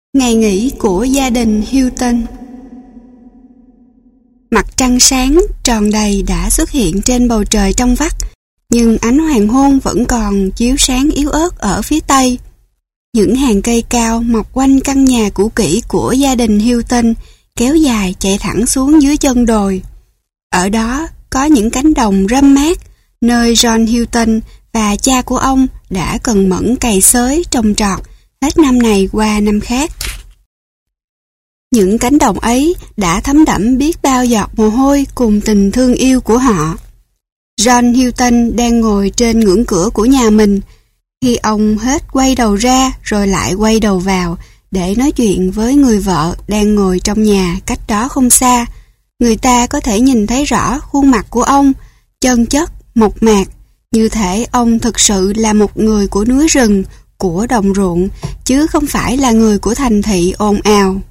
Ngày nghỉ của gia đình Hilton. Mặt trăng sáng tròn đầy đã xuất hiện trên bầu trời trong vắt, nhưng ánh hoàng hôn vẫn còn chiếu sáng yếu ớt ở phía tây. Những hàng cây cao mọc quanh căn nhà cũ kỹ của gia đình Hilton kéo dài chạy thẳng xuống dưới chân đồi. Ở đó có những cánh đồng râm mát, nơi John Hilton và cha của ông đã cần mẫn cày xới trồng trọt hết năm này qua năm khác. Những cánh đồng ấy đã thấm đẫm biết bao giọt mồ hôi cùng tình thương yêu của họ. John Hilton đang ngồi trên ngưỡng cửa của nhà mình, khi ông hết quay đầu ra rồi lại quay đầu vào để nói chuyện với người vợ đang ngồi trong nhà cách đó không xa. Người ta có thể nhìn thấy rõ khuôn mặt của ông, chân chất, mộc mạc, như thể ông thực sự là một người của núi rừng, của đồng ruộng, chứ không phải là người của thành thị ồn ào.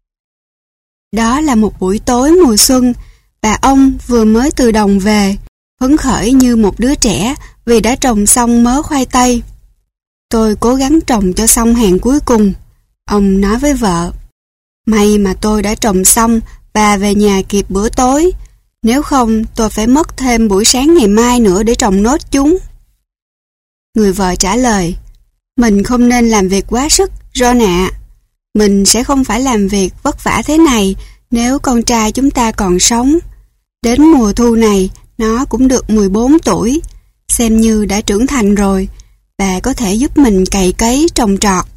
Đó là một buổi tối mùa xuân, và ông vừa mới từ đồng về, phấn khởi như một đứa trẻ vì đã trồng xong mớ khoai tây. Tôi cố gắng trồng cho xong hàng cuối cùng, ông nói với vợ. May mà tôi đã trồng xong và về nhà kịp bữa tối, nếu không tôi phải mất thêm buổi sáng ngày mai nữa để trồng nốt chúng. Người vợ trả lời, mình không nên làm việc quá sức, John ạ. Mình sẽ không phải làm việc vất vả thế này nếu con trai chúng ta còn sống. Đến mùa thu này, nó cũng được 14 tuổi, xem như đã trưởng thành rồi, và có thể giúp mình cày cấy trồng trọt.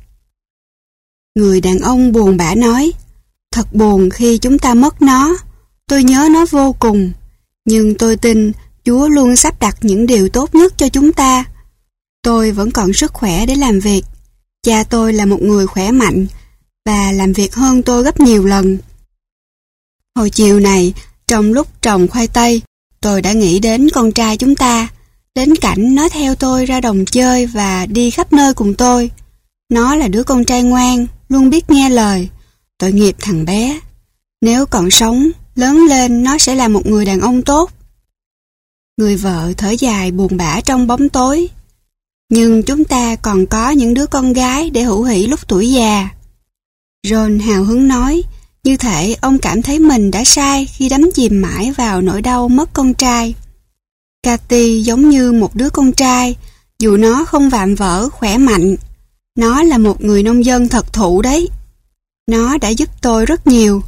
Người đàn ông buồn bã nói, thật buồn khi chúng ta mất nó, tôi nhớ nó vô cùng, nhưng tôi tin Chúa luôn sắp đặt những điều tốt nhất cho chúng ta. Tôi vẫn còn sức khỏe để làm việc, cha tôi là một người khỏe mạnh, và làm việc hơn tôi gấp nhiều lần. Hồi chiều này, trong lúc trồng khoai tây, tôi đã nghĩ đến con trai chúng ta, đến cảnh nó theo tôi ra đồng chơi và đi khắp nơi cùng tôi. Nó là đứa con trai ngoan, luôn biết nghe lời. Tội nghiệp thằng bé. Nếu còn sống, lớn lên nó sẽ là một người đàn ông tốt. Người vợ thở dài buồn bã trong bóng tối. Nhưng chúng ta còn có những đứa con gái để hữu hỉ lúc tuổi già. John hào hứng nói, như thể ông cảm thấy mình đã sai khi đắm chìm mãi vào nỗi đau mất con trai. Cathy giống như một đứa con trai, dù nó không vạm vỡ, khỏe mạnh. Nó là một người nông dân thật thụ đấy. Nó đã giúp tôi rất nhiều.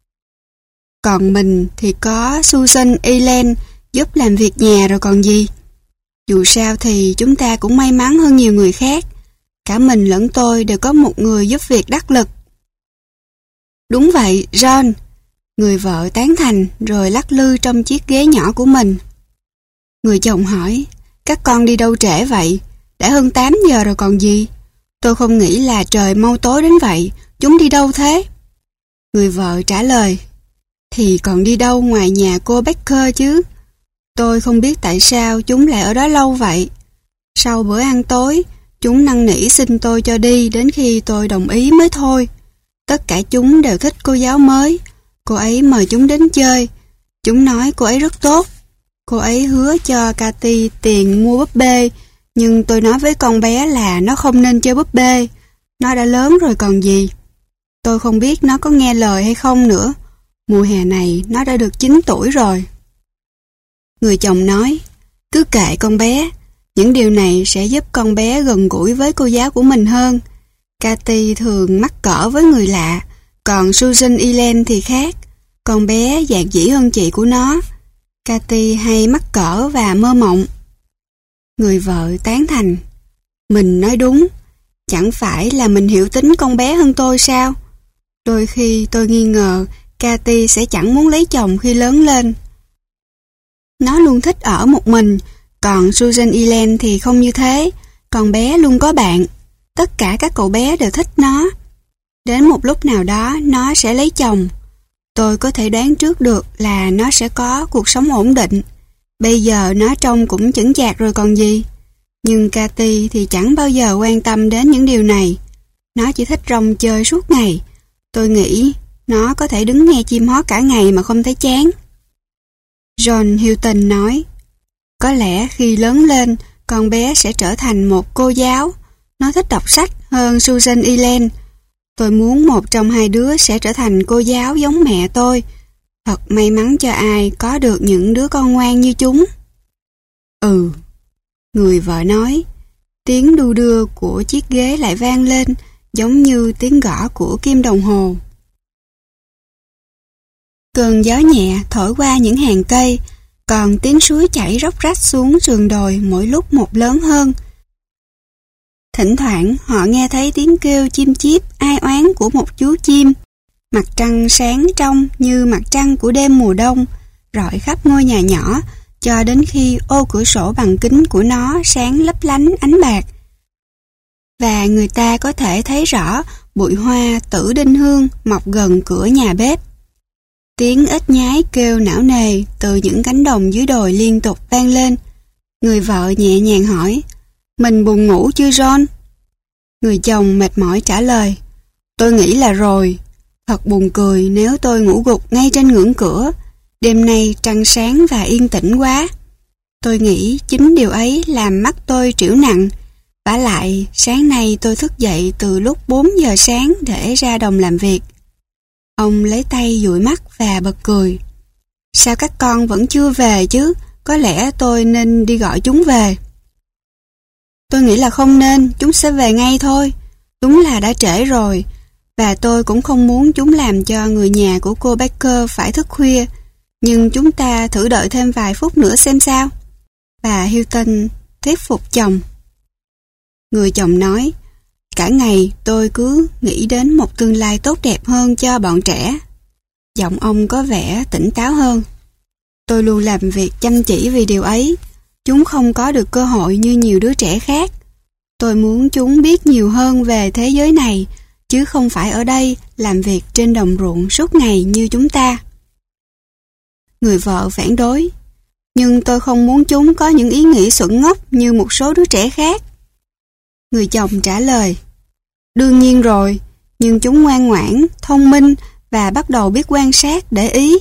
Còn mình thì có Susan Ellen giúp làm việc nhà rồi còn gì. Dù sao thì chúng ta cũng may mắn hơn nhiều người khác. Cả mình lẫn tôi đều có một người giúp việc đắc lực. Đúng vậy, John. Người vợ tán thành rồi lắc lư trong chiếc ghế nhỏ của mình. Người chồng hỏi, các con đi đâu trễ vậy? Đã hơn 8 giờ rồi còn gì? Tôi không nghĩ là trời mau tối đến vậy. Chúng đi đâu thế? Người vợ trả lời, thì còn đi đâu ngoài nhà cô Baker chứ? Tôi không biết tại sao chúng lại ở đó lâu vậy. Sau bữa ăn tối, chúng năn nỉ xin tôi cho đi đến khi tôi đồng ý mới thôi. Tất cả chúng đều thích cô giáo mới. Cô ấy mời chúng đến chơi. Chúng nói cô ấy rất tốt. Cô ấy hứa cho Cathy tiền mua búp bê, nhưng tôi nói với con bé là nó không nên chơi búp bê. Nó đã lớn rồi còn gì. Tôi không biết nó có nghe lời hay không nữa. Mùa hè này nó đã được 9 tuổi rồi. Người chồng nói, cứ kệ con bé. Những điều này sẽ giúp con bé gần gũi với cô giáo của mình hơn. Cathy thường mắc cỡ với người lạ, còn Susan Ellen thì khác. Con bé dạn dĩ hơn chị của nó. Cathy hay mắc cỡ và mơ mộng. Người vợ tán thành. Mình nói đúng. Chẳng phải là mình hiểu tính con bé hơn tôi sao? Đôi khi tôi nghi ngờ Cathy sẽ chẳng muốn lấy chồng khi lớn lên. Nó luôn thích ở một mình, còn Susan Ellen thì không như thế. Con bé luôn có bạn. Tất cả các cậu bé đều thích nó. Đến một lúc nào đó nó sẽ lấy chồng. Tôi có thể đoán trước được là nó sẽ có cuộc sống ổn định. Bây giờ nó trông cũng chững chạc rồi còn gì. Nhưng Cathy thì chẳng bao giờ quan tâm đến những điều này. Nó chỉ thích rong chơi suốt ngày. Tôi nghĩ nó có thể đứng nghe chim hót cả ngày mà không thấy chán. John Hilton nói, có lẽ khi lớn lên, con bé sẽ trở thành một cô giáo. Nó thích đọc sách hơn Susan Ellen. Tôi muốn một trong hai đứa sẽ trở thành cô giáo giống mẹ tôi. Thật may mắn cho ai có được những đứa con ngoan như chúng. Ừ, người vợ nói. Tiếng đu đưa của chiếc ghế lại vang lên, giống như tiếng gõ của kim đồng hồ. Cơn gió nhẹ thổi qua những hàng cây, còn tiếng suối chảy róc rách xuống sườn đồi mỗi lúc một lớn hơn. Thỉnh thoảng họ nghe thấy tiếng kêu chim chíp ai oán của một chú chim. Mặt trăng sáng trong như mặt trăng của đêm mùa đông, rọi khắp ngôi nhà nhỏ, cho đến khi ô cửa sổ bằng kính của nó sáng lấp lánh ánh bạc. Và người ta có thể thấy rõ bụi hoa tử đinh hương mọc gần cửa nhà bếp. Tiếng ếch nhái kêu não nề từ những cánh đồng dưới đồi liên tục vang lên. Người vợ nhẹ nhàng hỏi, mình buồn ngủ chưa John? Người chồng mệt mỏi trả lời, tôi nghĩ là rồi. Thật buồn cười nếu tôi ngủ gục ngay trên ngưỡng cửa. Đêm nay trăng sáng và yên tĩnh quá. Tôi nghĩ chính điều ấy làm mắt tôi trĩu nặng. Vả lại, sáng nay tôi thức dậy từ lúc 4 giờ sáng để ra đồng làm việc. Ông lấy tay dụi mắt và bật cười. Sao các con vẫn chưa về chứ? Có lẽ tôi nên đi gọi chúng về. Tôi nghĩ là không nên, chúng sẽ về ngay thôi. Đúng là đã trễ rồi. Và tôi cũng không muốn chúng làm cho người nhà của cô Baker phải thức khuya. Nhưng chúng ta thử đợi thêm vài phút nữa xem sao. Bà Hilton thuyết phục chồng. Người chồng nói, cả ngày tôi cứ nghĩ đến một tương lai tốt đẹp hơn cho bọn trẻ. Giọng ông có vẻ tỉnh táo hơn. Tôi luôn làm việc chăm chỉ vì điều ấy. Chúng không có được cơ hội như nhiều đứa trẻ khác. Tôi muốn chúng biết nhiều hơn về thế giới này, chứ không phải ở đây làm việc trên đồng ruộng suốt ngày như chúng ta. Người vợ phản đối. Nhưng tôi không muốn chúng có những ý nghĩ xuẩn ngốc như một số đứa trẻ khác. Người chồng trả lời, đương nhiên rồi, nhưng chúng ngoan ngoãn, thông minh và bắt đầu biết quan sát, để ý.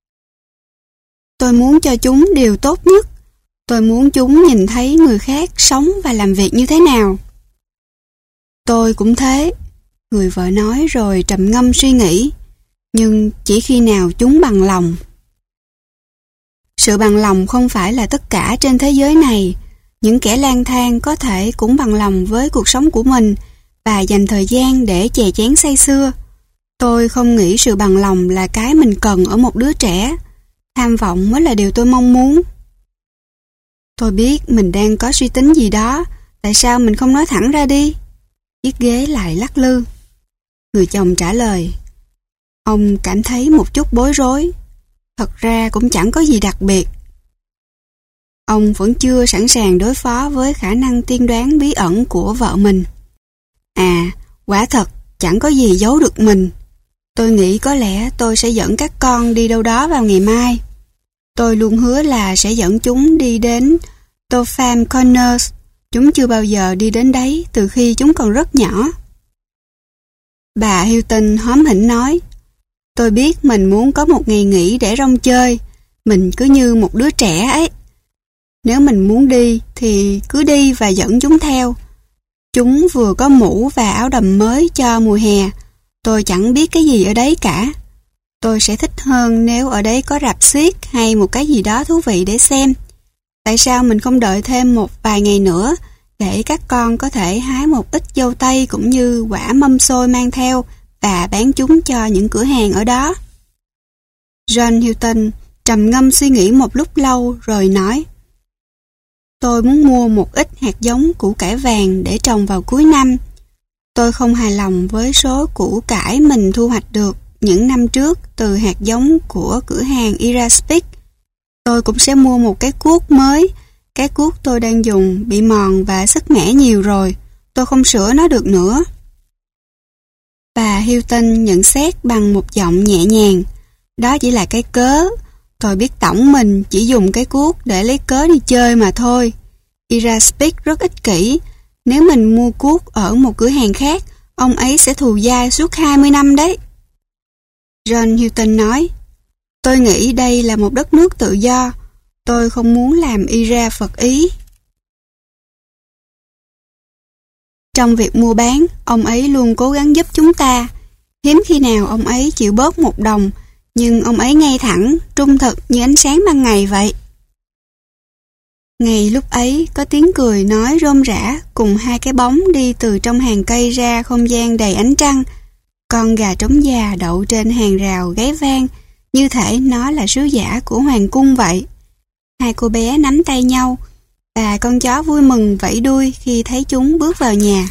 Tôi muốn cho chúng điều tốt nhất. Tôi muốn chúng nhìn thấy người khác sống và làm việc như thế nào. Tôi cũng thế, người vợ nói rồi trầm ngâm suy nghĩ, nhưng chỉ khi nào chúng bằng lòng. Sự bằng lòng không phải là tất cả trên thế giới này. Những kẻ lang thang có thể cũng bằng lòng với cuộc sống của mình và dành thời gian để chè chén say sưa. Tôi không nghĩ sự bằng lòng là cái mình cần ở một đứa trẻ. Tham vọng mới là điều tôi mong muốn. Tôi biết mình đang có suy tính gì đó. Tại sao mình không nói thẳng ra đi? Chiếc ghế lại lắc lư. Người chồng trả lời, ông cảm thấy một chút bối rối. Thật ra cũng chẳng có gì đặc biệt. Ông vẫn chưa sẵn sàng đối phó với khả năng tiên đoán bí ẩn của vợ mình. À, quả thật, chẳng có gì giấu được mình. Tôi nghĩ có lẽ tôi sẽ dẫn các con đi đâu đó vào ngày mai. Tôi luôn hứa là sẽ dẫn chúng đi đến Topham Corners. Chúng chưa bao giờ đi đến đấy từ khi chúng còn rất nhỏ. Bà Hilton hóm hỉnh nói, tôi biết mình muốn có một ngày nghỉ để rong chơi. Mình cứ như một đứa trẻ ấy. Nếu mình muốn đi thì cứ đi và dẫn chúng theo. Chúng vừa có mũ và áo đầm mới cho mùa hè. Tôi chẳng biết cái gì ở đấy cả. Tôi sẽ thích hơn nếu ở đấy có rạp xiếc hay một cái gì đó thú vị để xem. Tại sao mình không đợi thêm một vài ngày nữa để các con có thể hái một ít dâu tây cũng như quả mâm xôi mang theo và bán chúng cho những cửa hàng ở đó? John Hilton trầm ngâm suy nghĩ một lúc lâu rồi nói, tôi muốn mua một ít hạt giống củ cải vàng để trồng vào cuối năm. Tôi không hài lòng với số củ cải mình thu hoạch được những năm trước từ hạt giống của cửa hàng Iraspic. Tôi cũng sẽ mua một cái cuốc mới. Cái cuốc tôi đang dùng bị mòn và sứt mẻ nhiều rồi. Tôi không sửa nó được nữa. Bà Hilton nhận xét bằng một giọng nhẹ nhàng. Đó chỉ là cái cớ. Tôi biết tổng mình chỉ dùng cái cuốc để lấy cớ đi chơi mà thôi. Iraspic rất ích kỷ. Nếu mình mua cuốc ở một cửa hàng khác, ông ấy sẽ thù dai suốt 20 năm đấy. John Hilton nói, tôi nghĩ đây là một đất nước tự do. Tôi không muốn làm Ira phật ý. Trong việc mua bán, ông ấy luôn cố gắng giúp chúng ta. Hiếm khi nào ông ấy chịu bớt một đồng, nhưng ông ấy ngay thẳng, trung thực như ánh sáng ban ngày vậy. Ngay lúc ấy, có tiếng cười nói rôm rả cùng hai cái bóng đi từ trong hàng cây ra không gian đầy ánh trăng. Con gà trống già đậu trên hàng rào gáy vang, như thể nó là sứ giả của hoàng cung vậy. Hai cô bé nắm tay nhau, và con chó vui mừng vẫy đuôi khi thấy chúng bước vào nhà.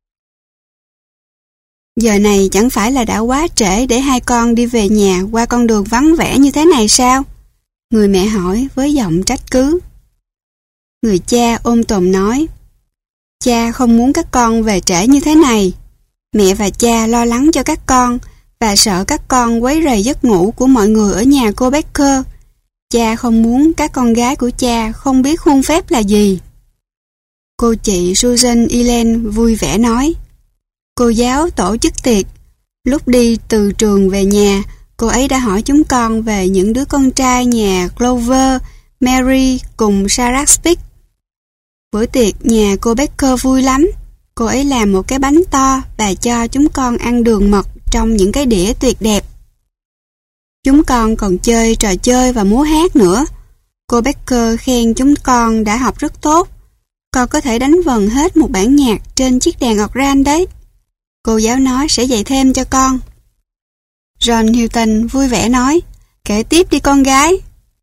Giờ này chẳng phải là đã quá trễ để hai con đi về nhà qua con đường vắng vẻ như thế này sao? Người mẹ hỏi với giọng trách cứ. Người cha ôm tồn nói, cha không muốn các con về trễ như thế này. Mẹ và cha lo lắng cho các con và sợ các con quấy rầy giấc ngủ của mọi người ở nhà cô Baker. Cha không muốn các con gái của cha không biết khuôn phép là gì. Cô chị Susan Ellen vui vẻ nói, cô giáo tổ chức tiệc. Lúc đi từ trường về nhà, cô ấy đã hỏi chúng con về những đứa con trai nhà Clover, Mary cùng Sarah Speak. Bữa tiệc nhà cô Baker vui lắm. Cô ấy làm một cái bánh to và cho chúng con ăn đường mật trong những cái đĩa tuyệt đẹp. Chúng con còn chơi trò chơi và múa hát nữa. Cô Baker khen chúng con đã học rất tốt. Con có thể đánh vần hết một bản nhạc trên chiếc đàn organ đấy. Cô giáo nói sẽ dạy thêm cho con. John Hilton vui vẻ nói, kể tiếp đi con gái.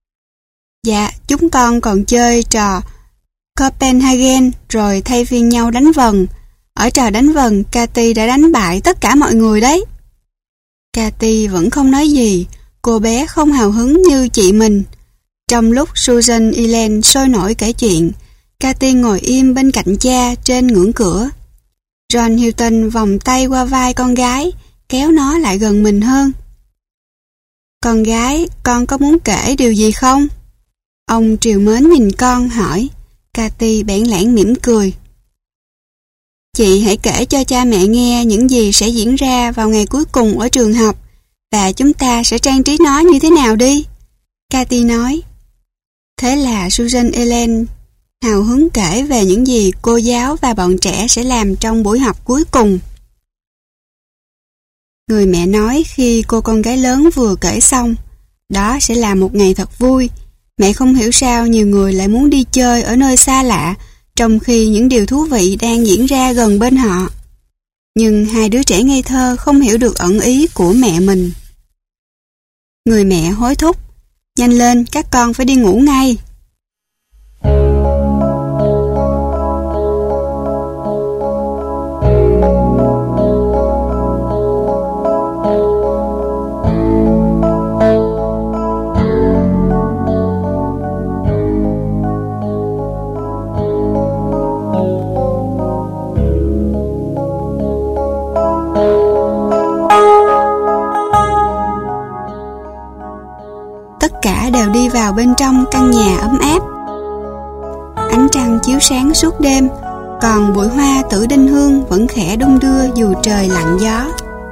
Dạ, chúng con còn chơi trò Copenhagen rồi thay phiên nhau đánh vần. Ở trò đánh vần, Cathy đã đánh bại tất cả mọi người đấy. Cathy vẫn không nói gì, cô bé không hào hứng như chị mình. Trong lúc Susan Ellen sôi nổi kể chuyện, Cathy ngồi im bên cạnh cha trên ngưỡng cửa. John Hilton vòng tay qua vai con gái, kéo nó lại gần mình hơn. Con gái, con có muốn kể điều gì không? Ông trìu mến nhìn con hỏi. Cathy bẽn lẽn mỉm cười. Chị hãy kể cho cha mẹ nghe những gì sẽ diễn ra vào ngày cuối cùng ở trường học và chúng ta sẽ trang trí nó như thế nào đi. Cathy nói. Thế là Susan Ellen hào hứng kể về những gì cô giáo và bọn trẻ sẽ làm trong buổi học cuối cùng. Người mẹ nói khi cô con gái lớn vừa kể xong, đó sẽ là một ngày thật vui. Mẹ không hiểu sao nhiều người lại muốn đi chơi ở nơi xa lạ, trong khi những điều thú vị đang diễn ra gần bên họ. Nhưng hai đứa trẻ ngây thơ không hiểu được ẩn ý của mẹ mình. Người mẹ hối thúc, nhanh lên, các con phải đi ngủ ngay. Tất cả đều đi vào bên trong căn nhà ấm áp. Ánh trăng chiếu sáng suốt đêm, còn bụi hoa tử đinh hương vẫn khẽ đung đưa dù trời lặng gió.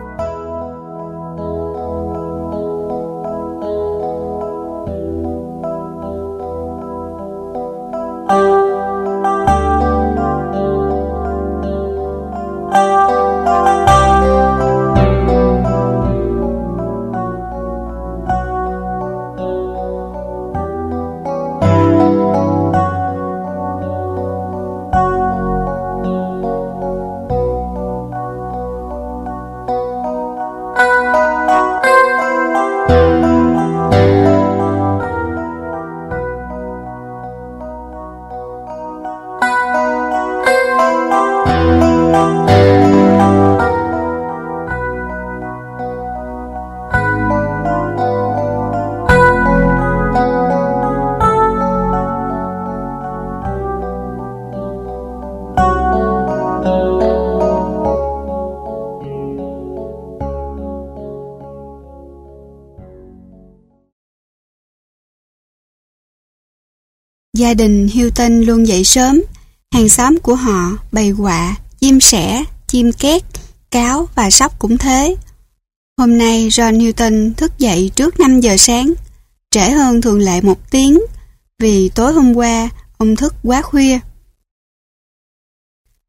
Gia đình Hilton luôn dậy sớm. Hàng xóm của họ bầy quạ, chim sẻ, chim két, cáo và sóc cũng thế. Hôm nay John Hilton thức dậy trước 5 giờ sáng, trễ hơn thường lệ 1 tiếng, vì tối hôm qua ông thức quá khuya.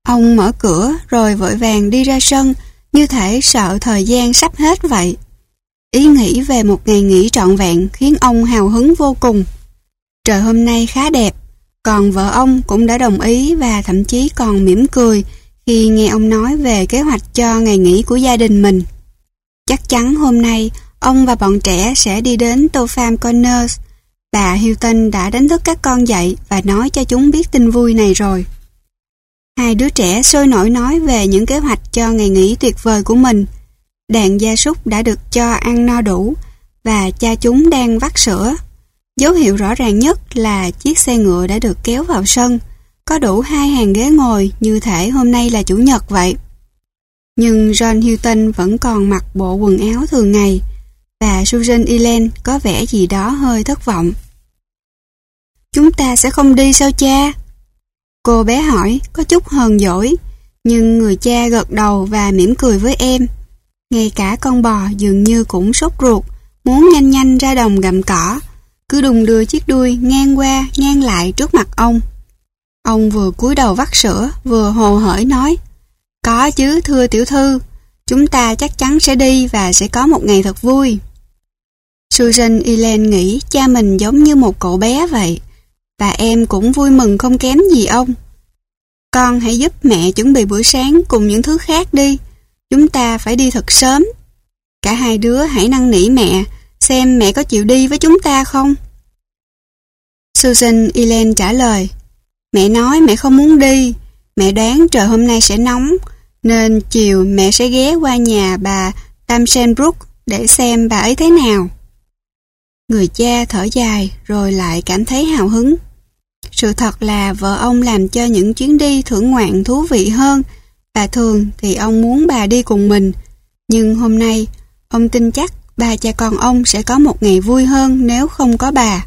Ông mở cửa rồi vội vàng đi ra sân, như thể sợ thời gian sắp hết vậy. Ý nghĩ về một ngày nghỉ trọn vẹn khiến ông hào hứng vô cùng. Trời hôm nay khá đẹp, còn vợ ông cũng đã đồng ý và thậm chí còn mỉm cười khi nghe ông nói về kế hoạch cho ngày nghỉ của gia đình mình. Chắc chắn hôm nay ông và bọn trẻ sẽ đi đến Topham Corners. Bà Hilton đã đánh thức các con dậy và nói cho chúng biết tin vui này rồi. Hai đứa trẻ sôi nổi nói về những kế hoạch cho ngày nghỉ tuyệt vời của mình. Đàn gia súc đã được cho ăn no đủ và cha chúng đang vắt sữa. Dấu hiệu rõ ràng nhất là chiếc xe ngựa đã được kéo vào sân, có đủ 2 hàng ghế ngồi như thể hôm nay là chủ nhật vậy. Nhưng John Hilton vẫn còn mặc bộ quần áo thường ngày và Susan Ellen có vẻ gì đó hơi thất vọng. Chúng ta sẽ không đi sao cha? Cô bé hỏi có chút hờn dỗi, nhưng người cha gật đầu và mỉm cười với em. Ngay cả con bò dường như cũng sốt ruột, muốn nhanh nhanh ra đồng gặm cỏ, cứ đùng đưa chiếc đuôi ngang qua ngang lại trước mặt ông. Ông vừa cúi đầu vắt sữa, vừa hồ hởi nói, có chứ thưa tiểu thư, chúng ta chắc chắn sẽ đi và sẽ có một ngày thật vui. Susan Ellen nghĩ cha mình giống như một cậu bé vậy, và em cũng vui mừng không kém gì ông. Con hãy giúp mẹ chuẩn bị bữa sáng cùng những thứ khác đi, chúng ta phải đi thật sớm. Cả hai đứa hãy năn nỉ mẹ, xem mẹ có chịu đi với chúng ta không? Susan Ellen trả lời, mẹ nói mẹ không muốn đi, mẹ đoán trời hôm nay sẽ nóng, nên chiều mẹ sẽ ghé qua nhà bà Tamsenbrook để xem bà ấy thế nào. Người cha thở dài rồi lại cảm thấy hào hứng. Sự thật là vợ ông làm cho những chuyến đi thưởng ngoạn thú vị hơn, và thường thì ông muốn bà đi cùng mình. Nhưng hôm nay, ông tin chắc ba cha con ông sẽ có một ngày vui hơn nếu không có bà.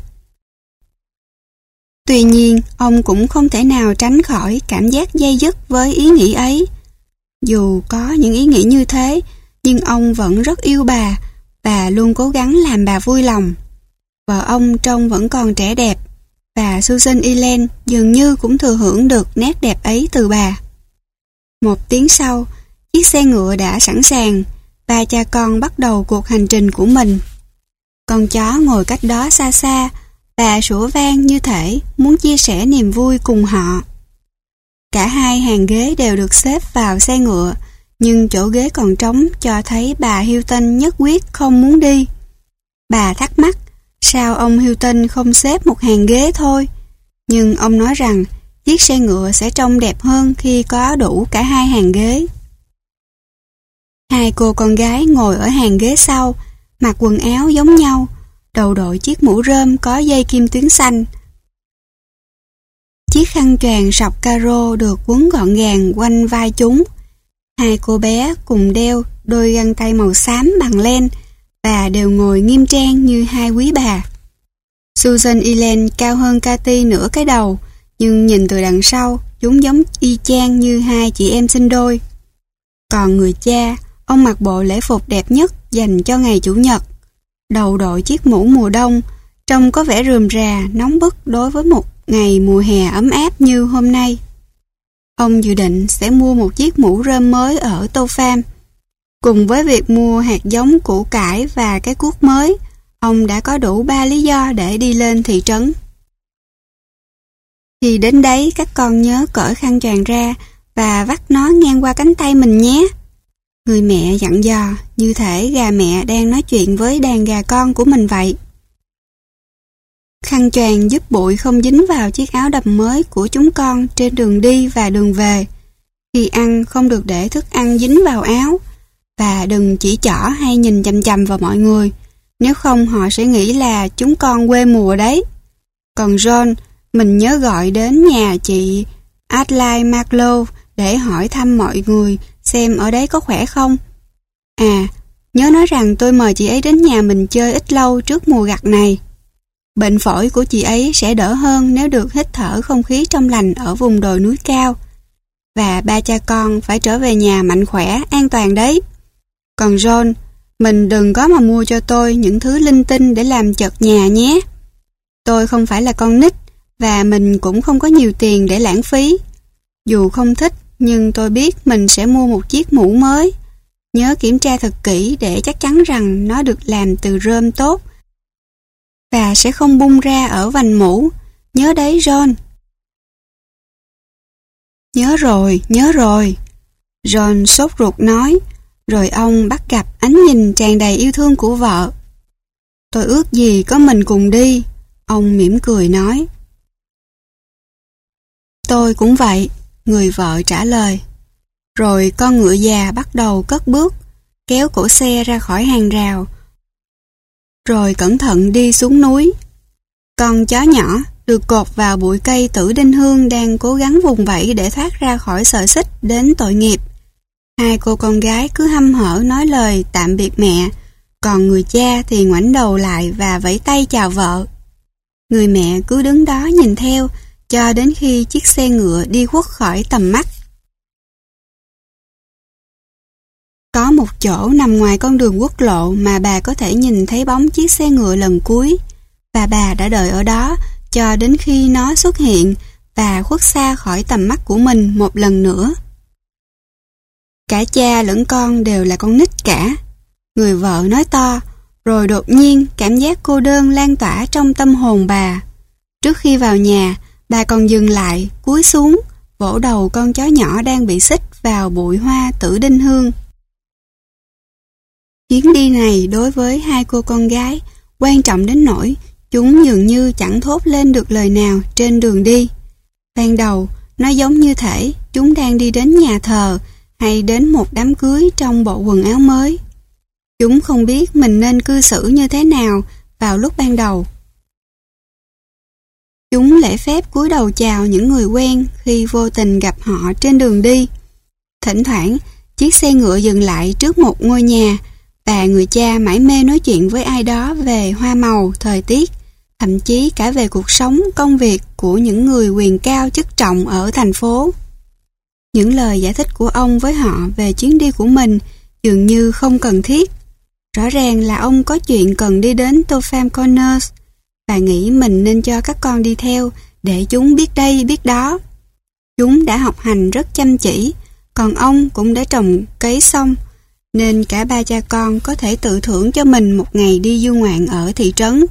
Tuy nhiên, ông cũng không thể nào tránh khỏi cảm giác day dứt với ý nghĩ ấy. Dù có những ý nghĩ như thế, nhưng ông vẫn rất yêu bà và luôn cố gắng làm bà vui lòng. Vợ ông trông vẫn còn trẻ đẹp, và Susan Ellen dường như cũng thừa hưởng được nét đẹp ấy từ bà. 1 tiếng sau, chiếc xe ngựa đã sẵn sàng, ba cha con bắt đầu cuộc hành trình của mình. Con chó ngồi cách đó xa xa, và sủa vang như thể muốn chia sẻ niềm vui cùng họ. Cả 2 hàng ghế đều được xếp vào xe ngựa, nhưng chỗ ghế còn trống cho thấy bà Hilton nhất quyết không muốn đi. Bà thắc mắc, sao ông Hilton không xếp một hàng ghế thôi? Nhưng ông nói rằng chiếc xe ngựa sẽ trông đẹp hơn khi có đủ cả 2 hàng ghế. 2 cô con gái ngồi ở hàng ghế sau, mặc quần áo giống nhau, đầu đội chiếc mũ rơm có dây kim tuyến xanh. Chiếc khăn choàng sọc caro được quấn gọn gàng quanh vai chúng. 2 cô bé cùng đeo đôi găng tay màu xám bằng len và đều ngồi nghiêm trang như 2 quý bà. Susan Ellen cao hơn Cathy nửa cái đầu, nhưng nhìn từ đằng sau, chúng giống y chang như 2 chị em sinh đôi. Còn người cha, ông mặc bộ lễ phục đẹp nhất dành cho ngày Chủ nhật. Đầu đội chiếc mũ mùa đông, trông có vẻ rườm rà, nóng bức đối với một ngày mùa hè ấm áp như hôm nay. Ông dự định sẽ mua một chiếc mũ rơm mới ở Topham. Cùng với việc mua hạt giống củ cải và cái cuốc mới, ông đã có đủ 3 lý do để đi lên thị trấn. Khi đến đấy, các con nhớ cởi khăn choàng ra và vắt nó ngang qua cánh tay mình nhé. Người mẹ dặn dò, như thể gà mẹ đang nói chuyện với đàn gà con của mình vậy. Khăn choàng giúp bụi không dính vào chiếc áo đầm mới của chúng con trên đường đi và đường về. Khi ăn không được để thức ăn dính vào áo, và đừng chỉ trỏ hay nhìn chằm chằm vào mọi người, nếu không họ sẽ nghĩ là chúng con quê mùa đấy. Còn John, mình nhớ gọi đến nhà chị Adlai Marlowe để hỏi thăm mọi người xem ở đấy có khỏe không. À, nhớ nói rằng tôi mời chị ấy đến nhà mình chơi ít lâu trước mùa gặt này. Bệnh phổi của chị ấy sẽ đỡ hơn nếu được hít thở không khí trong lành ở vùng đồi núi cao. Và ba cha con phải trở về nhà mạnh khỏe, an toàn đấy. Còn John, mình đừng có mà mua cho tôi những thứ linh tinh để làm chật nhà nhé. Tôi không phải là con nít, và mình cũng không có nhiều tiền để lãng phí. Dù không thích, nhưng tôi biết mình sẽ mua một chiếc mũ mới. Nhớ kiểm tra thật kỹ để chắc chắn rằng nó được làm từ rơm tốt và sẽ không bung ra ở vành mũ. Nhớ đấy, John. Nhớ rồi. John sốt ruột nói, rồi ông bắt gặp ánh nhìn tràn đầy yêu thương của vợ. Tôi ước gì có mình cùng đi, ông mỉm cười nói. Tôi cũng vậy, người vợ trả lời. Rồi con ngựa già bắt đầu cất bước, kéo cổ xe ra khỏi hàng rào, rồi cẩn thận đi xuống núi. Con chó nhỏ được cột vào bụi cây tử đinh hương đang cố gắng vùng vẫy để thoát ra khỏi sợi xích đến tội nghiệp. Hai cô con gái cứ hăm hở nói lời tạm biệt mẹ, còn người cha thì ngoảnh đầu lại và vẫy tay chào vợ. Người mẹ cứ đứng đó nhìn theo cho đến khi chiếc xe ngựa đi khuất khỏi tầm mắt. Có một chỗ nằm ngoài con đường quốc lộ mà bà có thể nhìn thấy bóng chiếc xe ngựa lần cuối, và bà đã đợi ở đó cho đến khi nó xuất hiện và khuất xa khỏi tầm mắt của mình một lần nữa. Cả cha lẫn con đều là con nít cả, người vợ nói to, rồi đột nhiên cảm giác cô đơn lan tỏa trong tâm hồn bà. Trước khi vào nhà, bà còn dừng lại, cúi xuống, vỗ đầu con chó nhỏ đang bị xích vào bụi hoa tử đinh hương. Chuyến đi này đối với hai cô con gái quan trọng đến nỗi chúng dường như chẳng thốt lên được lời nào trên đường đi. Ban đầu, nó giống như thể chúng đang đi đến nhà thờ hay đến một đám cưới trong bộ quần áo mới. Chúng không biết mình nên cư xử như thế nào vào lúc ban đầu. Chúng lễ phép cúi đầu chào những người quen khi vô tình gặp họ trên đường đi. Thỉnh thoảng, chiếc xe ngựa dừng lại trước một ngôi nhà và người cha mải mê nói chuyện với ai đó về hoa màu, thời tiết, thậm chí cả về cuộc sống, công việc của những người quyền cao chức trọng ở thành phố. Những lời giải thích của ông với họ về chuyến đi của mình dường như không cần thiết. Rõ ràng là ông có chuyện cần đi đến Topham Corners và nghĩ mình nên cho các con đi theo để chúng biết đây biết đó. Chúng đã học hành rất chăm chỉ, còn ông cũng đã trồng cấy xong, nên cả ba cha con có thể tự thưởng cho mình một ngày đi du ngoạn ở thị trấn.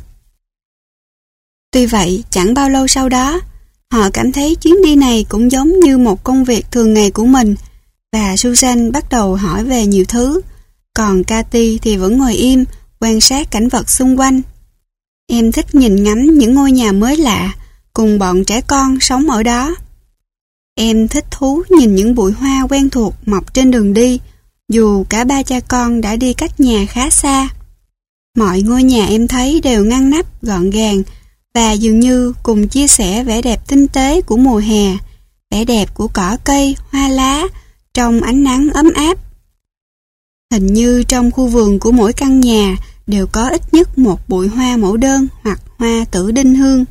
Tuy vậy, chẳng bao lâu sau đó, họ cảm thấy chuyến đi này cũng giống như một công việc thường ngày của mình, và Susan bắt đầu hỏi về nhiều thứ, còn Cathy thì vẫn ngồi im, quan sát cảnh vật xung quanh. Em thích nhìn ngắm những ngôi nhà mới lạ, cùng bọn trẻ con sống ở đó. Em thích thú nhìn những bụi hoa quen thuộc mọc trên đường đi, dù cả ba cha con đã đi cách nhà khá xa. Mọi ngôi nhà em thấy đều ngăn nắp, gọn gàng, và dường như cùng chia sẻ vẻ đẹp tinh tế của mùa hè, vẻ đẹp của cỏ cây, hoa lá, trong ánh nắng ấm áp. Hình như trong khu vườn của mỗi căn nhà đều có ít nhất một bụi hoa mẫu đơn hoặc hoa tử đinh hương.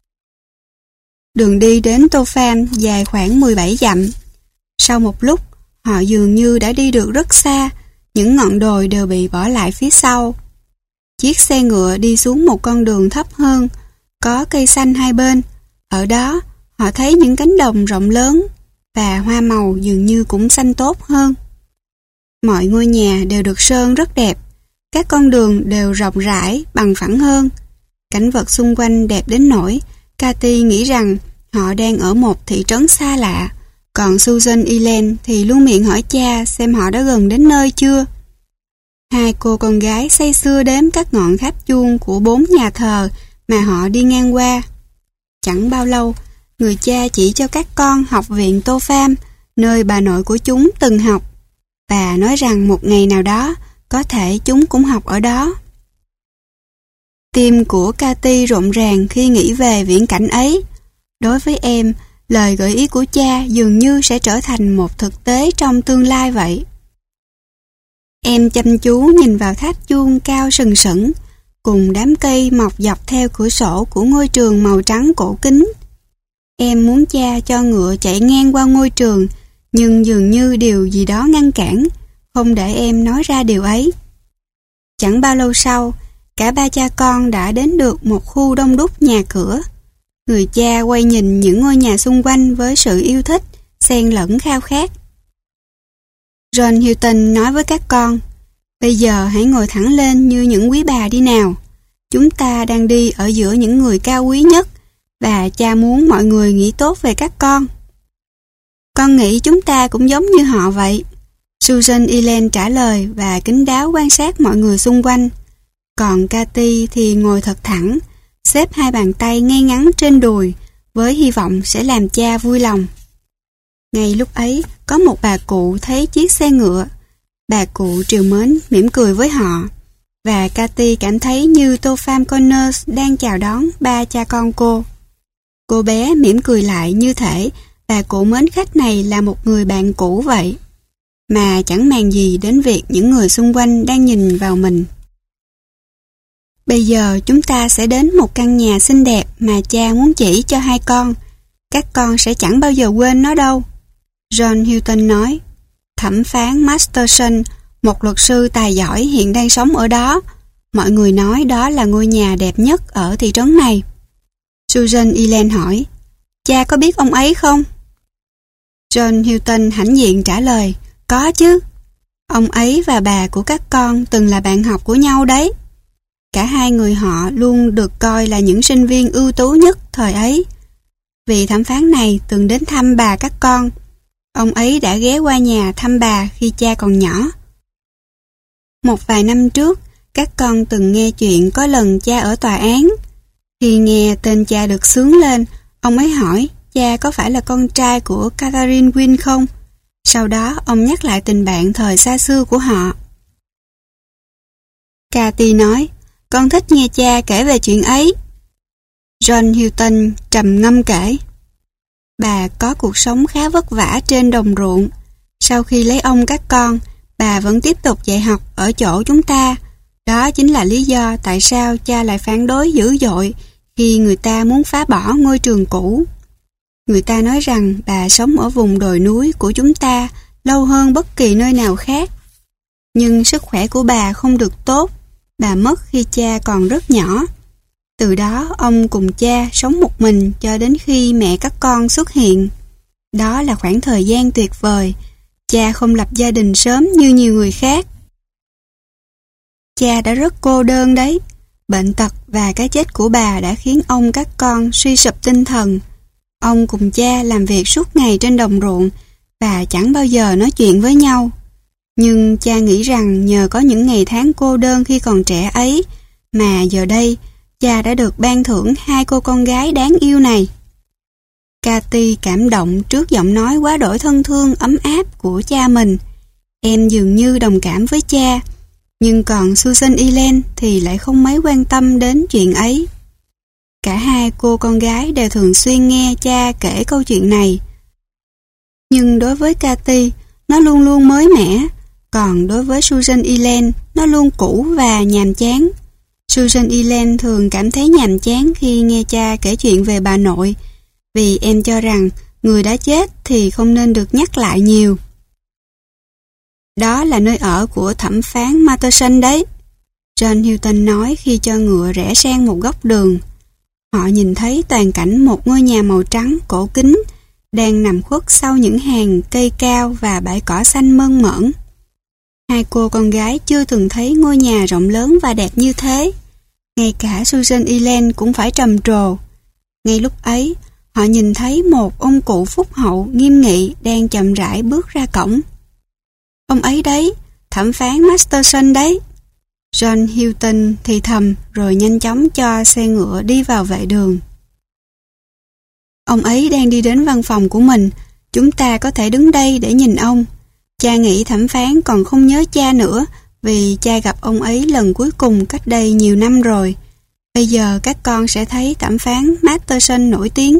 Đường đi đến Topham dài khoảng 17 dặm. Sau một lúc, họ dường như đã đi được rất xa, những ngọn đồi đều bị bỏ lại phía sau. Chiếc xe ngựa đi xuống một con đường thấp hơn, có cây xanh hai bên. Ở đó, họ thấy những cánh đồng rộng lớn, và hoa màu dường như cũng xanh tốt hơn. Mọi ngôi nhà đều được sơn rất đẹp, các con đường đều rộng rãi, bằng phẳng hơn. Cảnh vật xung quanh đẹp đến nỗi Cathy nghĩ rằng họ đang ở một thị trấn xa lạ, còn Susan Ellen thì luôn miệng hỏi cha xem họ đã gần đến nơi chưa. Hai cô con gái say sưa đếm các ngọn tháp chuông của 4 nhà thờ mà họ đi ngang qua. Chẳng bao lâu, người cha chỉ cho các con học viện Topham, nơi bà nội của chúng từng học, và nói rằng một ngày nào đó có thể chúng cũng học ở đó. Tim của Cathy rộn ràng khi nghĩ về viễn cảnh ấy. Đối với em, lời gợi ý của cha dường như sẽ trở thành một thực tế trong tương lai vậy. Em chăm chú nhìn vào tháp chuông cao sừng sững, cùng đám cây mọc dọc theo cửa sổ của ngôi trường màu trắng cổ kính. Em muốn cha cho ngựa chạy ngang qua ngôi trường, nhưng dường như điều gì đó ngăn cản, không để em nói ra điều ấy. Chẳng bao lâu sau, cả ba cha con đã đến được một khu đông đúc nhà cửa. Người cha quay nhìn những ngôi nhà xung quanh với sự yêu thích, xen lẫn khao khát. John Hilton nói với các con, bây giờ hãy ngồi thẳng lên như những quý bà đi nào. Chúng ta đang đi ở giữa những người cao quý nhất, và cha muốn mọi người nghĩ tốt về các con. Con nghĩ chúng ta cũng giống như họ vậy. Susan Ellen trả lời và kín đáo quan sát mọi người xung quanh. Còn Cathy thì ngồi thật thẳng, xếp hai bàn tay ngay ngắn trên đùi, với hy vọng sẽ làm cha vui lòng. Ngay lúc ấy, có một bà cụ thấy chiếc xe ngựa. Bà cụ trìu mến mỉm cười với họ, và Cathy cảm thấy như Topham Connors đang chào đón ba cha con cô. Cô bé mỉm cười lại như thể bà cụ mến khách này là một người bạn cũ vậy, mà chẳng màng gì đến việc những người xung quanh đang nhìn vào mình. Bây giờ chúng ta sẽ đến một căn nhà xinh đẹp mà cha muốn chỉ cho hai con. Các con sẽ chẳng bao giờ quên nó đâu. John Hilton nói. Thẩm phán Masterson, một luật sư tài giỏi hiện đang sống ở đó. Mọi người nói đó là ngôi nhà đẹp nhất ở thị trấn này. Susan Ellen hỏi, cha có biết ông ấy không? John Hilton hãnh diện trả lời, có chứ. Ông ấy và bà của các con từng là bạn học của nhau đấy. Cả hai người họ luôn được coi là những sinh viên ưu tú nhất thời ấy. Vị thẩm phán này từng đến thăm bà các con. Ông ấy đã ghé qua nhà thăm bà khi cha còn nhỏ. Một vài năm trước, các con từng nghe chuyện có lần cha ở tòa án. Khi nghe tên cha được xướng lên, ông ấy hỏi cha có phải là con trai của Catherine Wynne không? Sau đó ông nhắc lại tình bạn thời xa xưa của họ. Cathy nói, con thích nghe cha kể về chuyện ấy. John Hilton trầm ngâm kể. Bà có cuộc sống khá vất vả trên đồng ruộng. Sau khi lấy ông các con, bà vẫn tiếp tục dạy học ở chỗ chúng ta. Đó chính là lý do tại sao cha lại phản đối dữ dội khi người ta muốn phá bỏ ngôi trường cũ. Người ta nói rằng bà sống ở vùng đồi núi của chúng ta lâu hơn bất kỳ nơi nào khác. Nhưng sức khỏe của bà không được tốt. Bà mất khi cha còn rất nhỏ. Từ đó ông cùng cha sống một mình cho đến khi mẹ các con xuất hiện. Đó là khoảng thời gian tuyệt vời. Cha không lập gia đình sớm như nhiều người khác. Cha đã rất cô đơn đấy. Bệnh tật và cái chết của bà đã khiến ông các con suy sụp tinh thần. Ông cùng cha làm việc suốt ngày trên đồng ruộng và chẳng bao giờ nói chuyện với nhau. Nhưng cha nghĩ rằng nhờ có những ngày tháng cô đơn khi còn trẻ ấy mà giờ đây cha đã được ban thưởng hai cô con gái đáng yêu này. Cathy cảm động trước giọng nói quá đổi thân thương ấm áp của cha mình. Em dường như đồng cảm với cha, nhưng còn Susan Ellen thì lại không mấy quan tâm đến chuyện ấy. Cả hai cô con gái đều thường xuyên nghe cha kể câu chuyện này. Nhưng đối với Cathy, nó luôn luôn mới mẻ, còn đối với Susan Ellen, nó luôn cũ và nhàm chán. Susan Ellen thường cảm thấy nhàm chán khi nghe cha kể chuyện về bà nội, vì em cho rằng người đã chết thì không nên được nhắc lại nhiều. Đó là nơi ở của thẩm phán Matterson đấy, John Hilton nói khi cho ngựa rẽ sang một góc đường. Họ nhìn thấy toàn cảnh một ngôi nhà màu trắng cổ kính đang nằm khuất sau những hàng cây cao và bãi cỏ xanh mơn mởn. Hai cô con gái chưa từng thấy ngôi nhà rộng lớn và đẹp như thế. Ngay cả Susan Ellen cũng phải trầm trồ. Ngay lúc ấy, họ nhìn thấy một ông cụ phúc hậu nghiêm nghị đang chậm rãi bước ra cổng. Ông ấy đấy, thẩm phán Masterson đấy. John Hilton thì thầm rồi nhanh chóng cho xe ngựa đi vào vệ đường. Ông ấy đang đi đến văn phòng của mình. Chúng ta có thể đứng đây để nhìn ông. Cha nghĩ thẩm phán còn không nhớ cha nữa vì cha gặp ông ấy lần cuối cùng cách đây nhiều năm rồi. Bây giờ các con sẽ thấy thẩm phán Masterson nổi tiếng.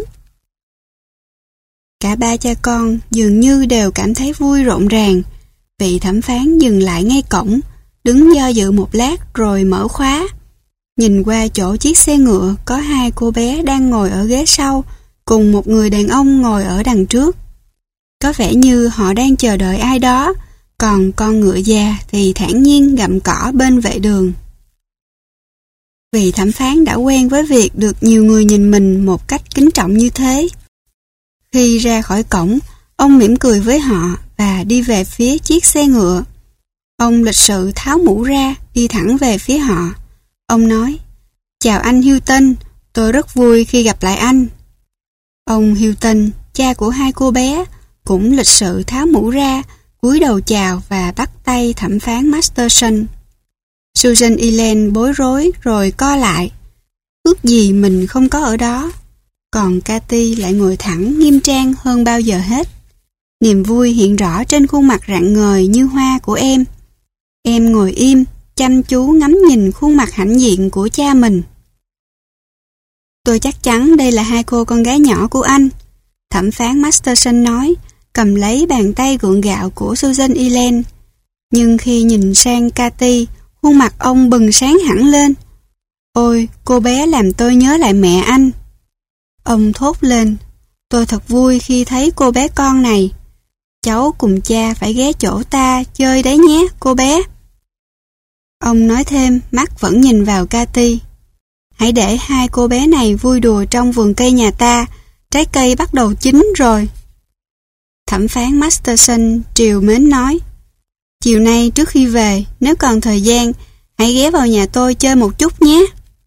Cả ba cha con dường như đều cảm thấy vui rộn ràng. Vị thẩm phán dừng lại ngay cổng, đứng do dự một lát rồi mở khóa. Nhìn qua chỗ chiếc xe ngựa có hai cô bé đang ngồi ở ghế sau, cùng một người đàn ông ngồi ở đằng trước. Có vẻ như họ đang chờ đợi ai đó, còn con ngựa già thì thản nhiên gặm cỏ bên vệ đường. Vị thẩm phán đã quen với việc được nhiều người nhìn mình một cách kính trọng như thế. Khi ra khỏi cổng, ông mỉm cười với họ và đi về phía chiếc xe ngựa. Ông lịch sự tháo mũ ra, đi thẳng về phía họ. Ông nói, chào anh Hilton, tôi rất vui khi gặp lại anh. Ông Hilton, cha của hai cô bé, cũng lịch sự tháo mũ ra, cúi đầu chào và bắt tay thẩm phán Masterson. Susan Elaine bối rối rồi co lại. Ước gì mình không có ở đó. Còn Cathy lại ngồi thẳng nghiêm trang hơn bao giờ hết. Niềm vui hiện rõ trên khuôn mặt rạng ngời như hoa của em. Em ngồi im, chăm chú ngắm nhìn khuôn mặt hãnh diện của cha mình. Tôi chắc chắn đây là hai cô con gái nhỏ của anh, thẩm phán Masterson nói, cầm lấy bàn tay gượng gạo của Susan Elaine. Nhưng khi nhìn sang Cathy, khuôn mặt ông bừng sáng hẳn lên. Ôi, cô bé làm tôi nhớ lại mẹ anh. Ông thốt lên, tôi thật vui khi thấy cô bé con này. Cháu cùng cha phải ghé chỗ ta chơi đấy nhé, cô bé. Ông nói thêm, mắt vẫn nhìn vào Cathy. Hãy để hai cô bé này vui đùa trong vườn cây nhà ta, trái cây bắt đầu chín rồi. Thẩm phán Masterson trìu mến nói, chiều nay trước khi về, nếu còn thời gian, hãy ghé vào nhà tôi chơi một chút nhé.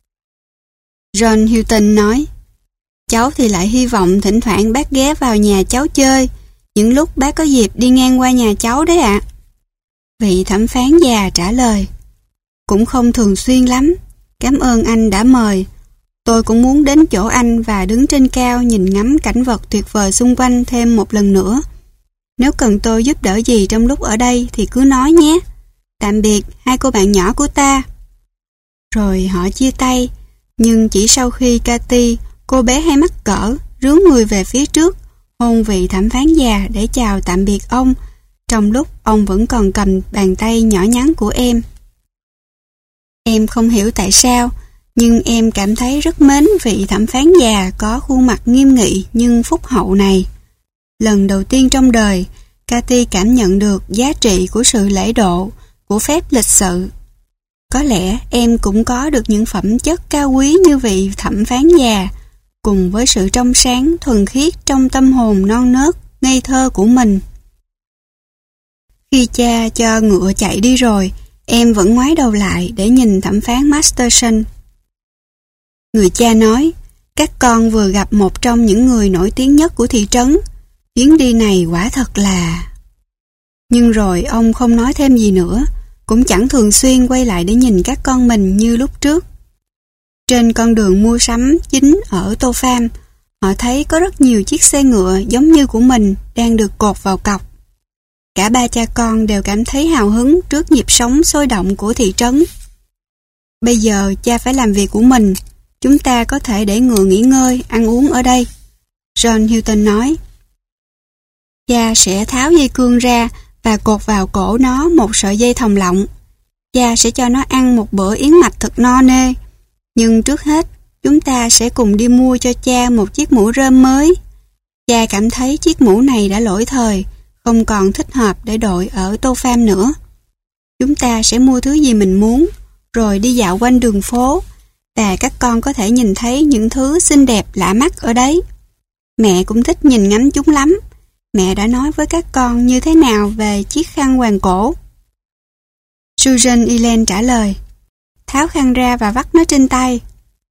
John Hilton nói, cháu thì lại hy vọng thỉnh thoảng bác ghé vào nhà cháu chơi, những lúc bác có dịp đi ngang qua nhà cháu đấy ạ. Vị thẩm phán già trả lời, cũng không thường xuyên lắm, cảm ơn anh đã mời. Tôi cũng muốn đến chỗ anh và đứng trên cao nhìn ngắm cảnh vật tuyệt vời xung quanh thêm một lần nữa. Nếu cần tôi giúp đỡ gì trong lúc ở đây thì cứ nói nhé. Tạm biệt hai cô bạn nhỏ của ta. Rồi họ chia tay, nhưng chỉ sau khi Cathy, cô bé hay mắc cỡ, rướn người về phía trước, hôn vị thẩm phán già để chào tạm biệt ông, trong lúc ông vẫn còn cầm bàn tay nhỏ nhắn của em. Em không hiểu tại sao, nhưng em cảm thấy rất mến vị thẩm phán già có khuôn mặt nghiêm nghị nhưng phúc hậu này. Lần đầu tiên trong đời, Cathy cảm nhận được giá trị của sự lễ độ, của phép lịch sự. Có lẽ em cũng có được những phẩm chất cao quý như vị thẩm phán già, cùng với sự trong sáng thuần khiết trong tâm hồn non nớt, ngây thơ của mình. Khi cha cho ngựa chạy đi rồi, em vẫn ngoái đầu lại để nhìn thẩm phán Masterson. Người cha nói, các con vừa gặp một trong những người nổi tiếng nhất của thị trấn. Chuyến đi này quả thật là... Nhưng rồi ông không nói thêm gì nữa, cũng chẳng thường xuyên quay lại để nhìn các con mình như lúc trước. Trên con đường mua sắm chính ở Tô Pham, họ thấy có rất nhiều chiếc xe ngựa giống như của mình đang được cột vào cọc. Cả ba cha con đều cảm thấy hào hứng trước nhịp sống sôi động của thị trấn. Bây giờ cha phải làm việc của mình, chúng ta có thể để ngựa nghỉ ngơi, ăn uống ở đây. John Hilton nói. Cha sẽ tháo dây cương ra và cột vào cổ nó một sợi dây thòng lọng. Cha sẽ cho nó ăn một bữa yến mạch thật no nê. Nhưng trước hết, chúng ta sẽ cùng đi mua cho cha một chiếc mũ rơm mới. Cha cảm thấy chiếc mũ này đã lỗi thời, không còn thích hợp để đội ở Tô Pham nữa. Chúng ta sẽ mua thứ gì mình muốn, rồi đi dạo quanh đường phố, và các con có thể nhìn thấy những thứ xinh đẹp lạ mắt ở đấy. Mẹ cũng thích nhìn ngắm chúng lắm. Mẹ đã nói với các con như thế nào về chiếc khăn hoàng cổ? Susan Elaine trả lời, tháo khăn ra và vắt nó trên tay.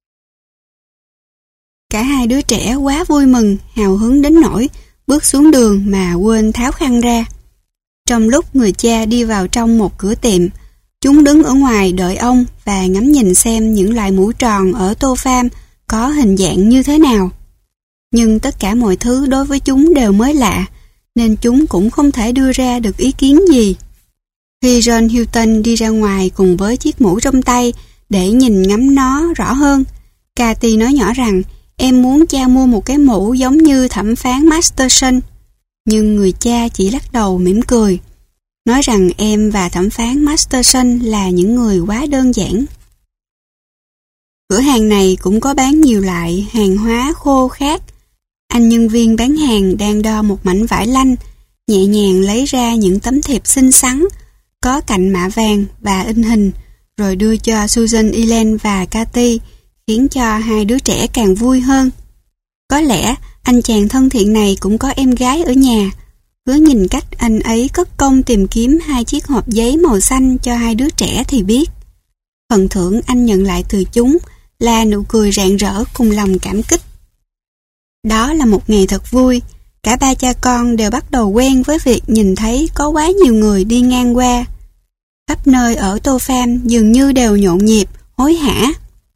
Cả hai đứa trẻ quá vui mừng, hào hứng đến nỗi bước xuống đường mà quên tháo khăn ra. Trong lúc người cha đi vào trong một cửa tiệm, chúng đứng ở ngoài đợi ông và ngắm nhìn xem những loại mũ tròn ở Tô Pham có hình dạng như thế nào. Nhưng tất cả mọi thứ đối với chúng đều mới lạ, nên chúng cũng không thể đưa ra được ý kiến gì. Khi John Hilton đi ra ngoài cùng với chiếc mũ trong tay để nhìn ngắm nó rõ hơn, Cathy nói nhỏ rằng em muốn cha mua một cái mũ giống như thẩm phán Masterson. Nhưng người cha chỉ lắc đầu mỉm cười, nói rằng em và thẩm phán Masterson là những người quá đơn giản. Cửa hàng này cũng có bán nhiều loại hàng hóa khô khác. Anh nhân viên bán hàng đang đo một mảnh vải lanh, nhẹ nhàng lấy ra những tấm thiệp xinh xắn, có cạnh mạ vàng và in hình, rồi đưa cho Susan Elaine và Cathy, khiến cho hai đứa trẻ càng vui hơn. Có lẽ anh chàng thân thiện này cũng có em gái ở nhà, Cứ nhìn cách anh ấy cất công tìm kiếm 2 chiếc hộp giấy màu xanh cho 2 đứa trẻ thì biết. Phần thưởng anh nhận lại từ chúng là nụ cười rạng rỡ cùng lòng cảm kích. Đó là một ngày thật vui. Cả 3 cha con đều bắt đầu quen với việc nhìn thấy có quá nhiều người đi ngang qua. Khắp nơi ở Tô Pham dường như đều nhộn nhịp, hối hả.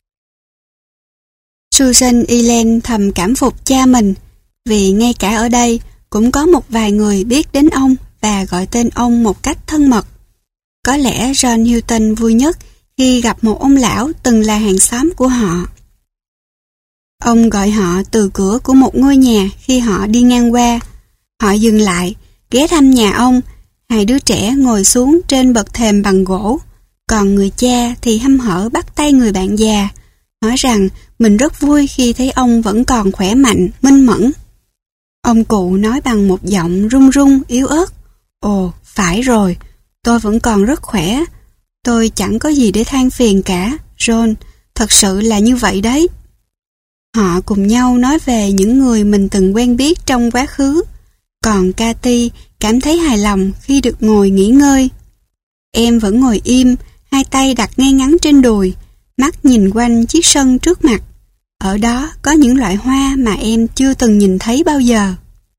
Susan Ellen thầm cảm phục cha mình, vì ngay cả ở đây cũng có một vài người biết đến ông và gọi tên ông một cách thân mật. Có lẽ John Hilton vui nhất khi gặp một ông lão từng là hàng xóm của họ. Ông gọi họ từ cửa của một ngôi nhà khi họ đi ngang qua. Họ dừng lại, ghé thăm nhà ông. 2 đứa trẻ ngồi xuống trên bậc thềm bằng gỗ, còn người cha thì hăm hở bắt tay người bạn già, nói rằng mình rất vui khi thấy ông vẫn còn khỏe mạnh, minh mẫn. Ông cụ nói bằng một giọng run run, yếu ớt. Ồ, phải rồi, tôi vẫn còn rất khỏe. Tôi chẳng có gì để than phiền cả, John, thật sự là như vậy đấy. Họ cùng nhau nói về những người mình từng quen biết trong quá khứ, còn Cathy cảm thấy hài lòng khi được ngồi nghỉ ngơi. Em vẫn ngồi im, 2 tay đặt ngay ngắn trên đùi, mắt nhìn quanh chiếc sân trước mặt. Ở đó có những loại hoa mà em chưa từng nhìn thấy bao giờ.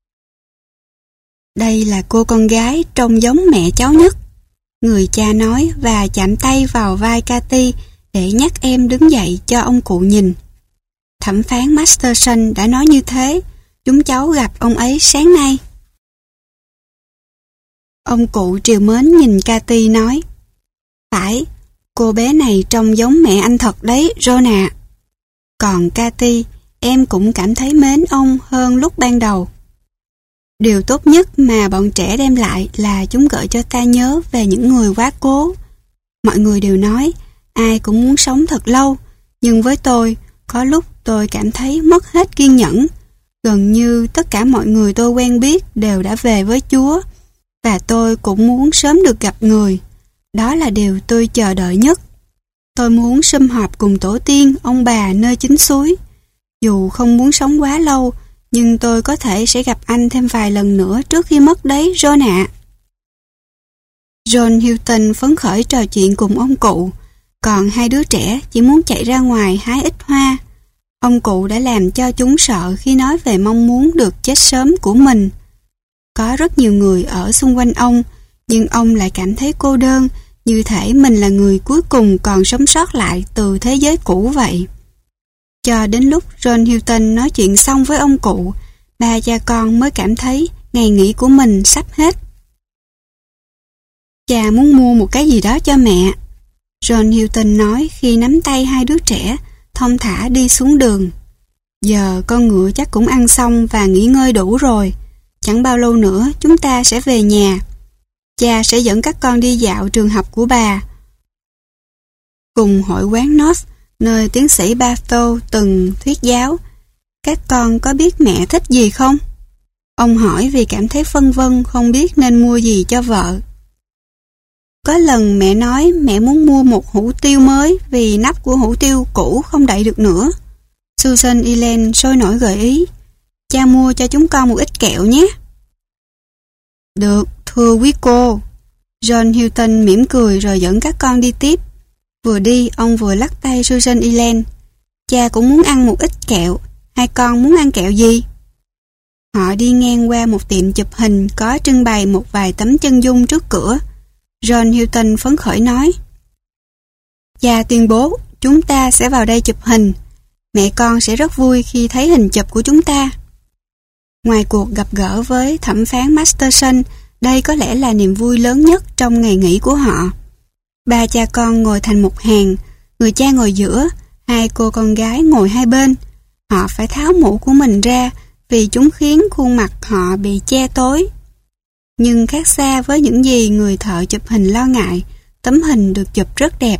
Đây là cô con gái trông giống mẹ cháu nhất, người cha nói và chạm tay vào vai Cathy để nhắc em đứng dậy cho ông cụ nhìn. Thẩm phán Masterson đã nói như thế, chúng cháu gặp ông ấy sáng nay. Ông cụ trìu mến nhìn Cathy nói, phải, cô bé này trông giống mẹ anh thật đấy, John ạ. Còn Cathy, em cũng cảm thấy mến ông hơn lúc ban đầu. Điều tốt nhất mà bọn trẻ đem lại là chúng gợi cho ta nhớ về những người quá cố. Mọi người đều nói, ai cũng muốn sống thật lâu, nhưng với tôi, có lúc tôi cảm thấy mất hết kiên nhẫn. Gần như tất cả mọi người tôi quen biết đều đã về với Chúa, và tôi cũng muốn sớm được gặp người. Đó là điều tôi chờ đợi nhất. Tôi muốn sum họp cùng tổ tiên, ông bà nơi chính suối. Dù không muốn sống quá lâu, nhưng tôi có thể sẽ gặp anh thêm vài lần nữa trước khi mất đấy, John ạ. John Hilton phấn khởi trò chuyện cùng ông cụ, còn 2 đứa trẻ chỉ muốn chạy ra ngoài hái ít hoa. Ông cụ đã làm cho chúng sợ khi nói về mong muốn được chết sớm của mình. Có rất nhiều người ở xung quanh ông, nhưng ông lại cảm thấy cô đơn, như thể mình là người cuối cùng còn sống sót lại từ thế giới cũ vậy. Cho đến lúc John Hilton nói chuyện xong với ông cụ, 3 cha con mới cảm thấy ngày nghỉ của mình sắp hết. Cha muốn mua một cái gì đó cho mẹ, John Hilton nói khi nắm tay 2 đứa trẻ, thong thả đi xuống đường. Giờ con ngựa chắc cũng ăn xong và nghỉ ngơi đủ rồi. Chẳng bao lâu nữa chúng ta sẽ về nhà. Cha sẽ dẫn các con đi dạo trường học của bà, cùng hội quán North, nơi tiến sĩ Bartow từng thuyết giáo. Các con có biết mẹ thích gì không? Ông hỏi vì cảm thấy phân vân không biết nên mua gì cho vợ. Có lần mẹ nói mẹ muốn mua một hũ tiêu mới vì nắp của hũ tiêu cũ không đậy được nữa. Susan Ellen sôi nổi gợi ý, cha mua cho chúng con một ít kẹo nhé. Được, thưa quý cô. John Hilton mỉm cười rồi dẫn các con đi tiếp. Vừa đi, ông vừa lắc tay Susan Ellen. Cha cũng muốn ăn một ít kẹo. 2 con muốn ăn kẹo gì? Họ đi ngang qua một tiệm chụp hình có trưng bày một vài tấm chân dung trước cửa. John Hilton phấn khởi nói, cha tuyên bố chúng ta sẽ vào đây chụp hình. Mẹ con sẽ rất vui khi thấy hình chụp của chúng ta. Ngoài cuộc gặp gỡ với thẩm phán Masterson, đây có lẽ là niềm vui lớn nhất trong ngày nghỉ của họ. 3 cha con ngồi thành một hàng, người cha ngồi giữa, 2 cô con gái ngồi hai bên. Họ phải tháo mũ của mình ra vì chúng khiến khuôn mặt họ bị che tối. Nhưng khác xa với những gì người thợ chụp hình lo ngại, tấm hình được chụp rất đẹp.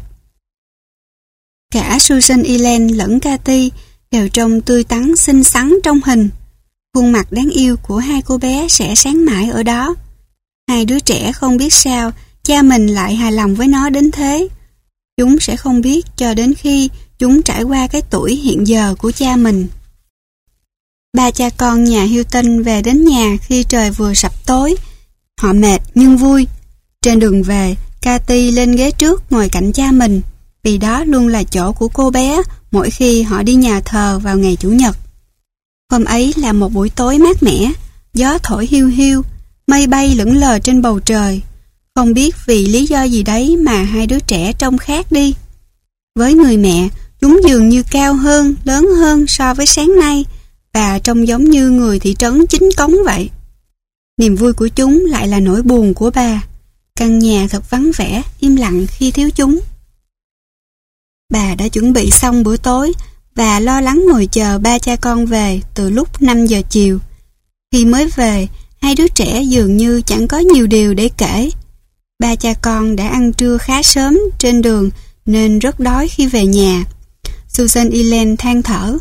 Cả Susan Ellen lẫn Cathy đều trông tươi tắn xinh xắn trong hình. Khuôn mặt đáng yêu của 2 cô bé sẽ sáng mãi ở đó. 2 đứa trẻ không biết sao cha mình lại hài lòng với nó đến thế. Chúng sẽ không biết cho đến khi chúng trải qua cái tuổi hiện giờ của cha mình. Ba cha con nhà Hilton về đến nhà khi trời vừa sập tối. Họ mệt nhưng vui. Trên đường về, Cathy lên ghế trước ngồi cạnh cha mình, vì đó luôn là chỗ của cô bé mỗi khi họ đi nhà thờ vào ngày Chủ nhật. Hôm ấy là một buổi tối mát mẻ, gió thổi hiu hiu, mây bay lững lờ trên bầu trời. Không biết vì lý do gì đấy mà hai đứa trẻ trông khác đi. Với người mẹ, chúng dường như cao hơn, lớn hơn so với sáng nay, và trông giống như người thị trấn chính cống vậy. Niềm vui của chúng lại là nỗi buồn của bà. Căn nhà thật vắng vẻ, im lặng khi thiếu chúng. Bà đã chuẩn bị xong bữa tối và lo lắng ngồi chờ ba cha con về từ lúc 5 giờ chiều. Khi mới về, hai đứa trẻ dường như chẳng có nhiều điều để kể. Ba cha con đã ăn trưa khá sớm trên đường nên rất đói khi về nhà. Susan Ellen than thở.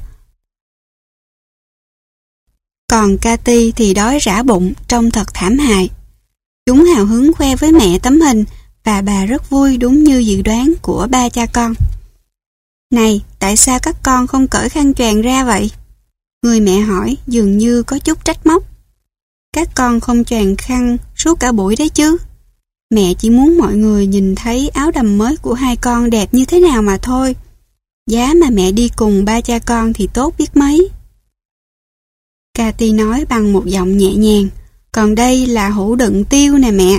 Còn Cathy thì đói rã bụng, trông thật thảm hại. Chúng hào hứng khoe với mẹ tấm hình và bà rất vui đúng như dự đoán của ba cha con. Này, tại sao các con không cởi khăn choàng ra vậy? Người mẹ hỏi dường như có chút trách móc. Các con không choàng khăn suốt cả buổi đấy chứ. Mẹ chỉ muốn mọi người nhìn thấy áo đầm mới của hai con đẹp như thế nào mà thôi. Giá mà mẹ đi cùng ba cha con thì tốt biết mấy. Cathy nói bằng một giọng nhẹ nhàng. Còn đây là hũ đựng tiêu nè mẹ.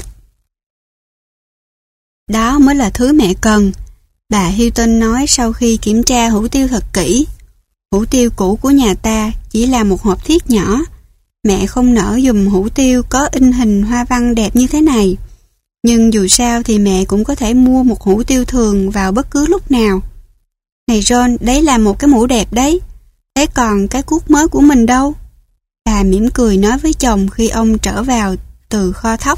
Đó mới là thứ mẹ cần. Bà Hilton nói sau khi kiểm tra hũ tiêu thật kỹ. Hũ tiêu cũ của nhà ta chỉ là một hộp thiết nhỏ. Mẹ không nỡ giùm hũ tiêu có in hình hoa văn đẹp như thế này. Nhưng dù sao thì mẹ cũng có thể mua một hũ tiêu thường vào bất cứ lúc nào. Này John, đấy là một cái mũ đẹp đấy. Thế còn cái cuốc mới của mình đâu? Bà mỉm cười nói với chồng khi ông trở vào từ kho thóc.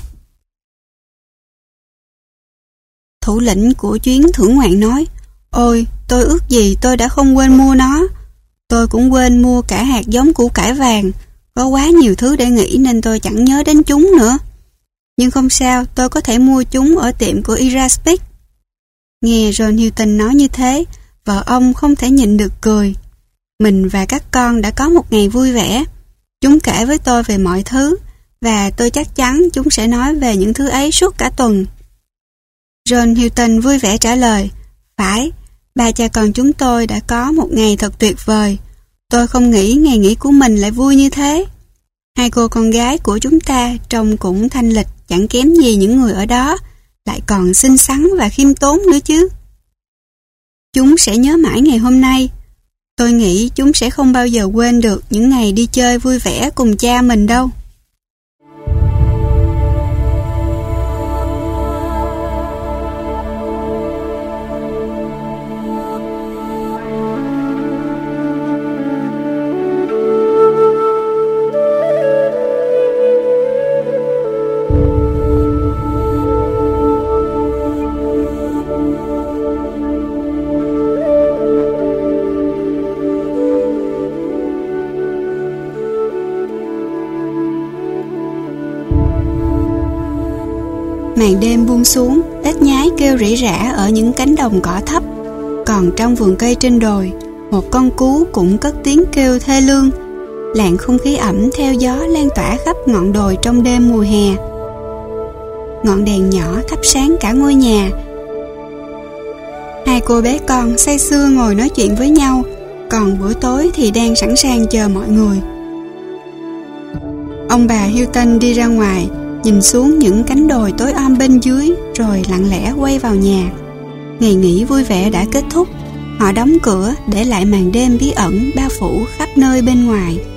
Thủ lĩnh của chuyến thưởng ngoạn nói, ôi, tôi ước gì tôi đã không quên mua nó. Tôi cũng quên mua cả hạt giống củ cải vàng. Có quá nhiều thứ để nghĩ nên tôi chẳng nhớ đến chúng nữa. Nhưng không sao, tôi có thể mua chúng ở tiệm của Iraspik. Nghe John Hilton nói như thế, vợ ông không thể nhịn được cười. Mình và các con đã có một ngày vui vẻ. Chúng kể với tôi về mọi thứ, và tôi chắc chắn chúng sẽ nói về những thứ ấy suốt cả tuần. John Hilton vui vẻ trả lời, phải, ba cha con chúng tôi đã có một ngày thật tuyệt vời. Tôi không nghĩ ngày nghỉ của mình lại vui như thế. Hai cô con gái của chúng ta trông cũng thanh lịch, chẳng kém gì những người ở đó, lại còn xinh xắn và khiêm tốn nữa chứ. Chúng sẽ nhớ mãi ngày hôm nay. Tôi nghĩ chúng sẽ không bao giờ quên được những ngày đi chơi vui vẻ cùng cha mình đâu. Màn đêm buông xuống, ếch nhái kêu rỉ rả ở những cánh đồng cỏ thấp. Còn trong vườn cây trên đồi, một con cú cũng cất tiếng kêu thê lương. Làn không khí ẩm theo gió lan tỏa khắp ngọn đồi trong đêm mùa hè. Ngọn đèn nhỏ thắp sáng cả ngôi nhà. Hai cô bé con say sưa ngồi nói chuyện với nhau, còn bữa tối thì đang sẵn sàng chờ mọi người. Ông bà Hilton đi ra ngoài, nhìn xuống những cánh đồi tối om bên dưới, rồi lặng lẽ quay vào nhà. Ngày nghỉ vui vẻ đã kết thúc. Họ đóng cửa để lại màn đêm bí ẩn bao phủ khắp nơi bên ngoài.